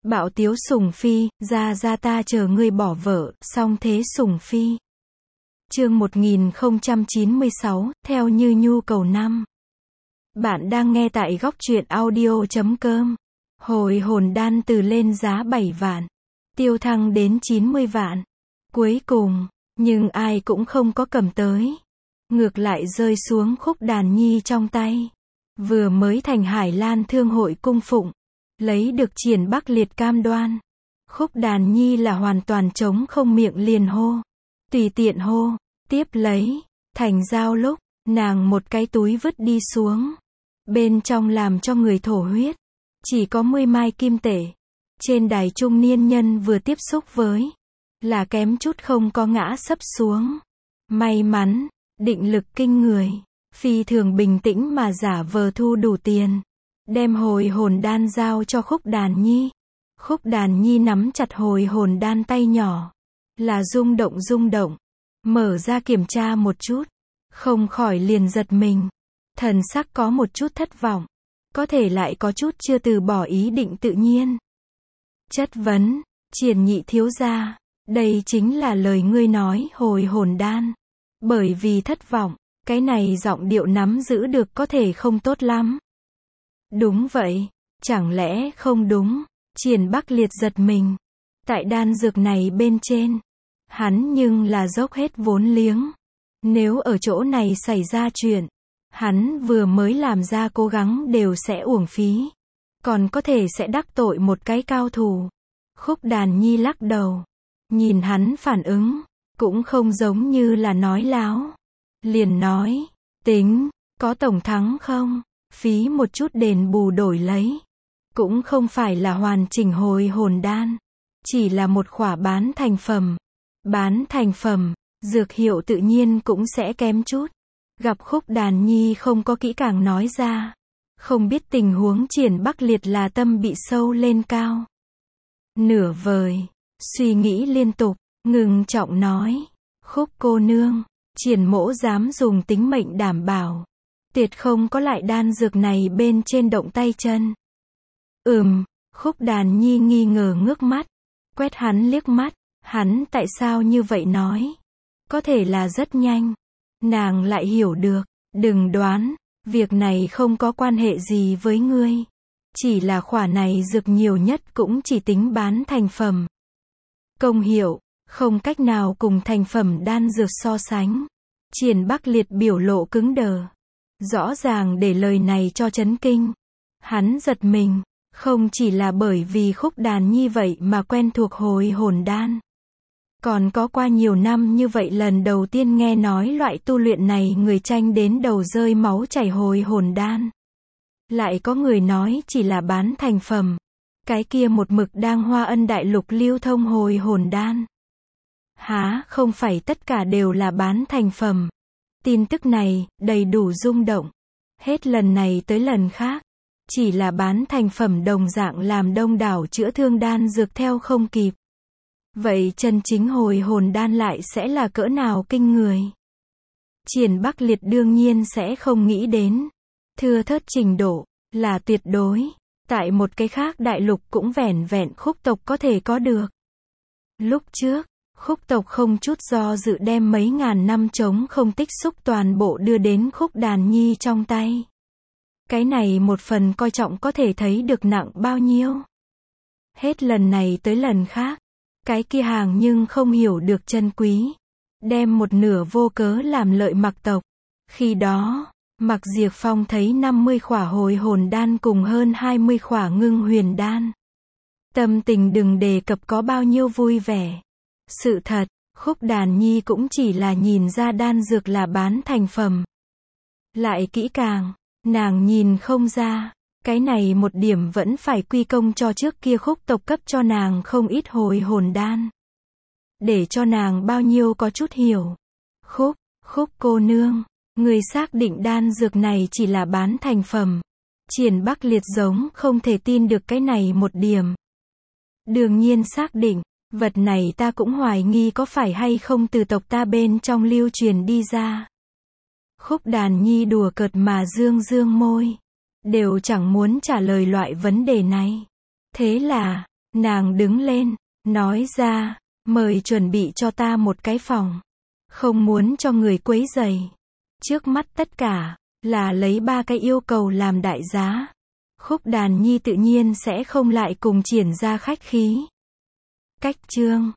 Bạo tiếu Sùng Phi, ra ta chờ ngươi bỏ vợ, song thế Sùng Phi. Chương 1096, theo như nhu cầu năm. Bạn đang nghe tại góc truyện audio.com. Hồi hồn đan từ lên giá 7 vạn, tiêu thăng đến 90 vạn. Cuối cùng, nhưng ai cũng không có cầm tới. Ngược lại rơi xuống Khúc Đàn Nhi trong tay. Vừa mới thành Hải Lan Thương hội cung phụng, lấy được Triển Bắc Liệt cam đoan. Khúc Đàn Nhi là hoàn toàn trống không, miệng liền hô. Tùy tiện hô, tiếp lấy, thành giao lúc, nàng một cái túi vứt đi xuống. Bên trong làm cho người thổ huyết. Chỉ có 10 mai kim tệ. Trên đài trung niên nhân vừa tiếp xúc với, là kém chút không có ngã sấp xuống. May mắn, định lực kinh người, phi thường bình tĩnh mà giả vờ thu đủ tiền. Đem hồi hồn đan giao cho Khúc Đàn Nhi. Khúc Đàn Nhi nắm chặt hồi hồn đan, tay nhỏ là rung động. Mở ra kiểm tra một chút, không khỏi liền giật mình. Thần sắc có một chút thất vọng, có thể lại có chút chưa từ bỏ ý định tự nhiên. Chất vấn, Triển nhị thiếu gia, đây chính là lời ngươi nói hồi hồn đan. Bởi vì thất vọng, cái này giọng điệu nắm giữ được có thể không tốt lắm. Đúng vậy, chẳng lẽ không đúng? Triển Bắc Liệt giật mình. Tại đan dược này bên trên, hắn nhưng là dốc hết vốn liếng. Nếu ở chỗ này xảy ra chuyện, hắn vừa mới làm ra cố gắng đều sẽ uổng phí. Còn có thể sẽ đắc tội một cái cao thủ. Khúc Đàn Nhi lắc đầu. Nhìn hắn phản ứng, cũng không giống như là nói láo. Liền nói, tính, có tổng thắng không? Phí một chút đền bù đổi lấy. Cũng không phải là hoàn chỉnh hồi hồn đan. Chỉ là một khỏa bán thành phẩm. Bán thành phẩm, dược hiệu tự nhiên cũng sẽ kém chút. Gặp Khúc Đàn Nhi không có kỹ càng nói ra. Không biết tình huống Triển Bắc Liệt là tâm bị sâu lên cao. Nửa vời, suy nghĩ liên tục, ngừng trọng nói. Khúc cô nương, Triển mỗ dám dùng tính mệnh đảm bảo. Tuyệt không có lại đan dược này bên trên động tay chân. Khúc Đàn Nhi nghi ngờ ngước mắt. Quét hắn liếc mắt. Hắn tại sao như vậy nói? Có thể là rất nhanh. Nàng lại hiểu được. Đừng đoán, việc này không có quan hệ gì với ngươi. Chỉ là khỏa này dược nhiều nhất cũng chỉ tính bán thành phẩm. Công hiệu, không cách nào cùng thành phẩm đan dược so sánh. Triển Bắc Liệt biểu lộ cứng đờ. Rõ ràng để lời này cho chấn kinh. Hắn giật mình, không chỉ là bởi vì Khúc Đàn Nhi vậy mà quen thuộc hồi hồn đan. Còn có qua nhiều năm như vậy lần đầu tiên nghe nói loại tu luyện này người tranh đến đầu rơi máu chảy hồi hồn đan. Lại có người nói chỉ là bán thành phẩm. Cái kia một mực đang Hoa Ân Đại Lục lưu thông hồi hồn đan. Hả, không phải tất cả đều là bán thành phẩm. Tin tức này, đầy đủ rung động. Hết lần này tới lần khác. Chỉ là bán thành phẩm đồng dạng làm đông đảo chữa thương đan dược theo không kịp. Vậy chân chính hồi hồn đan lại sẽ là cỡ nào kinh người? Triển Bắc Liệt đương nhiên sẽ không nghĩ đến. Thưa thớt trình độ, là tuyệt đối. Tại một cái khác đại lục cũng vẻn vẹn Khúc tộc có thể có được. Lúc trước, Khúc tộc không chút do dự đem mấy ngàn năm trống không tích xúc toàn bộ đưa đến Khúc Đàn Nhi trong tay. Cái này một phần coi trọng có thể thấy được nặng bao nhiêu. Hết lần này tới lần khác, cái kia hàng nhưng không hiểu được chân quý. Đem một nửa vô cớ làm lợi Mặc tộc. Khi đó, Mặc Diệp Phong thấy 50 khỏa hồi hồn đan cùng hơn 20 khỏa ngưng huyền đan. Tâm tình đừng đề cập có bao nhiêu vui vẻ. Sự thật, Khúc Đàn Nhi cũng chỉ là nhìn ra đan dược là bán thành phẩm. Lại kỹ càng, nàng nhìn không ra. Cái này một điểm vẫn phải quy công cho trước kia Khúc tộc cấp cho nàng không ít hồi hồn đan. Để cho nàng bao nhiêu có chút hiểu. Khúc cô nương, người xác định đan dược này chỉ là bán thành phẩm. Triển Bắc Liệt giống không thể tin được cái này một điểm. Đương nhiên xác định, vật này ta cũng hoài nghi có phải hay không từ tộc ta bên trong lưu truyền đi ra. Khúc Đàn Nhi đùa cợt mà dương môi. Đều chẳng muốn trả lời loại vấn đề này. Thế là, Nàng đứng lên, nói ra, mời chuẩn bị cho ta một cái phòng. Không muốn cho người quấy rầy. Trước mắt tất cả, là lấy 3 cái yêu cầu làm đại giá. Khúc Đàn Nhi tự nhiên sẽ không lại cùng Triển ra khách khí. Cách chương